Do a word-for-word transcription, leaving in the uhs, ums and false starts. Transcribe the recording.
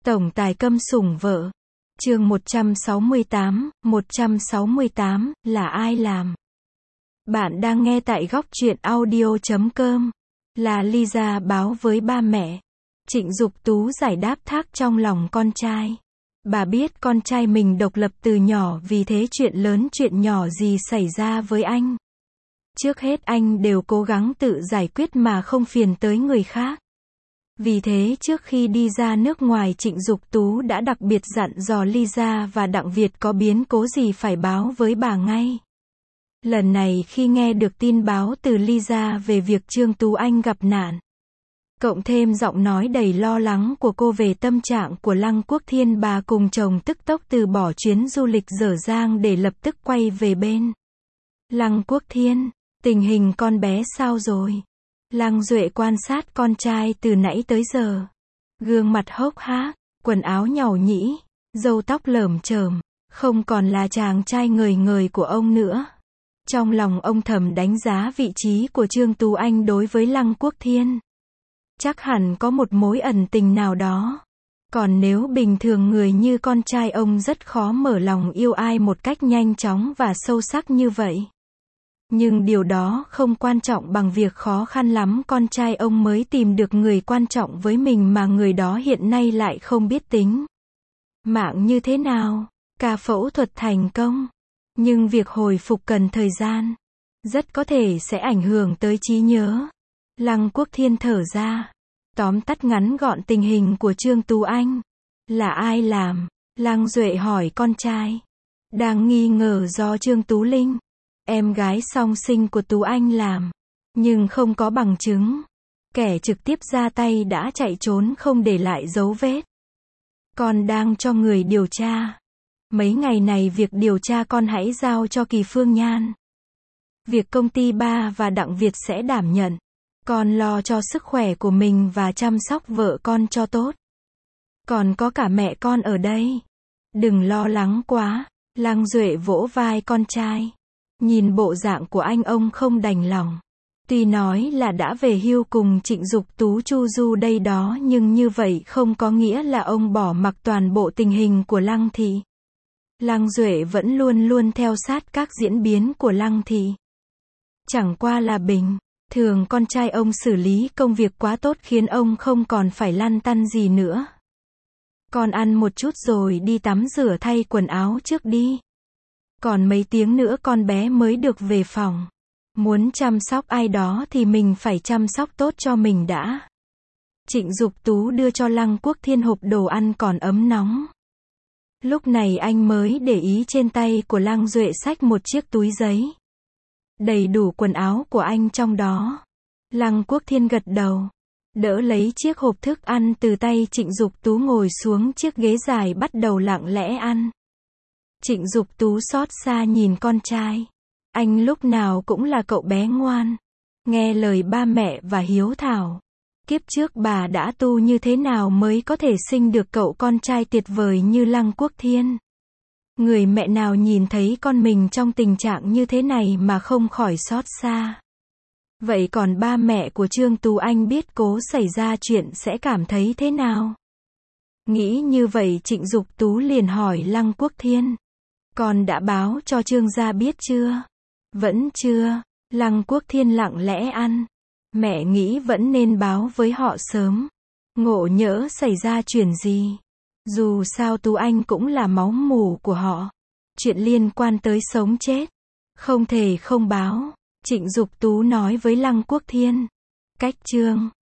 Tổng tài câm sủng vợ. Chương một trăm sáu mươi tám, một trăm sáu mươi tám, là ai làm? Bạn đang nghe tại góc truyện audio chấm com. Là Lisa báo với ba mẹ. Trịnh Dục Tú giải đáp thắc trong lòng con trai. Bà biết con trai mình độc lập từ nhỏ, vì thế chuyện lớn chuyện nhỏ gì xảy ra với anh, trước hết anh đều cố gắng tự giải quyết mà không phiền tới người khác. Vì thế trước khi đi ra nước ngoài, Trịnh Dục Tú đã đặc biệt dặn dò Lisa và Đặng Việt có biến cố gì phải báo với bà ngay. Lần này khi nghe được tin báo từ Lisa về việc Trương Tú Anh gặp nạn, cộng thêm giọng nói đầy lo lắng của cô về tâm trạng của Lăng Quốc Thiên, bà cùng chồng tức tốc từ bỏ chuyến du lịch dở dang để lập tức quay về bên Lăng Quốc Thiên. Tình hình con bé sao rồi? Lăng Duệ quan sát con trai từ nãy tới giờ. Gương mặt hốc hác, quần áo nhàu nhĩ, râu tóc lởm chởm, không còn là chàng trai ngời ngời của ông nữa. Trong lòng ông thầm đánh giá vị trí của Trương Tú Anh đối với Lăng Quốc Thiên. Chắc hẳn có một mối ẩn tình nào đó. Còn nếu bình thường người như con trai ông rất khó mở lòng yêu ai một cách nhanh chóng và sâu sắc như vậy. Nhưng điều đó không quan trọng bằng việc khó khăn lắm con trai ông mới tìm được người quan trọng với mình mà người đó hiện nay lại không biết tính mạng như thế nào. Ca phẫu thuật thành công, nhưng việc hồi phục cần thời gian, rất có thể sẽ ảnh hưởng tới trí nhớ. Lăng Quốc Thiên thở ra, tóm tắt ngắn gọn tình hình của Trương Tú Anh. Là ai làm? Lăng Duệ hỏi con trai. Đang nghi ngờ do Trương Tú Linh, em gái song sinh của Tú Anh làm, nhưng không có bằng chứng. Kẻ trực tiếp ra tay đã chạy trốn không để lại dấu vết. Con đang cho người điều tra. Mấy ngày này việc điều tra con hãy giao cho Kỳ Phương Nhan. Việc công ty ba và Đặng Việt sẽ đảm nhận. Con lo cho sức khỏe của mình và chăm sóc vợ con cho tốt. Còn có cả mẹ con ở đây. Đừng lo lắng quá. Lăng Duệ vỗ vai con trai. Nhìn bộ dạng của anh, ông không đành lòng. Tuy nói là đã về hưu cùng Trịnh Dục Tú chu du đây đó, nhưng như vậy không có nghĩa là ông bỏ mặc toàn bộ tình hình của Lăng thị. Lăng Duệ vẫn luôn luôn theo sát các diễn biến của Lăng thị. Chẳng qua là bình thường con trai ông xử lý công việc quá tốt khiến ông không còn phải lăn tăn gì nữa. Con ăn một chút rồi đi tắm rửa thay quần áo trước đi. Còn mấy tiếng nữa con bé mới được về phòng. Muốn chăm sóc ai đó thì mình phải chăm sóc tốt cho mình đã. Trịnh Dục Tú đưa cho Lăng Quốc Thiên hộp đồ ăn còn ấm nóng. Lúc này anh mới để ý trên tay của Lăng Duệ xách một chiếc túi giấy. Đầy đủ quần áo của anh trong đó. Lăng Quốc Thiên gật đầu, đỡ lấy chiếc hộp thức ăn từ tay Trịnh Dục Tú, ngồi xuống chiếc ghế dài bắt đầu lặng lẽ ăn. Trịnh Dục Tú xót xa nhìn con trai. Anh lúc nào cũng là cậu bé ngoan, nghe lời ba mẹ và hiếu thảo. Kiếp trước bà đã tu như thế nào mới có thể sinh được cậu con trai tuyệt vời như Lăng Quốc Thiên. Người mẹ nào nhìn thấy con mình trong tình trạng như thế này mà không khỏi xót xa. Vậy còn ba mẹ của Trương Tú Anh biết cố xảy ra chuyện sẽ cảm thấy thế nào? Nghĩ như vậy Trịnh Dục Tú liền hỏi Lăng Quốc Thiên. Con đã báo cho Trương gia biết chưa? Vẫn chưa. Lăng Quốc Thiên lặng lẽ ăn. Mẹ nghĩ vẫn nên báo với họ sớm. Ngộ nhỡ xảy ra chuyện gì. Dù sao Tú Anh cũng là máu mủ của họ. Chuyện liên quan tới sống chết, không thể không báo. Trịnh Dục Tú nói với Lăng Quốc Thiên. Cách Trương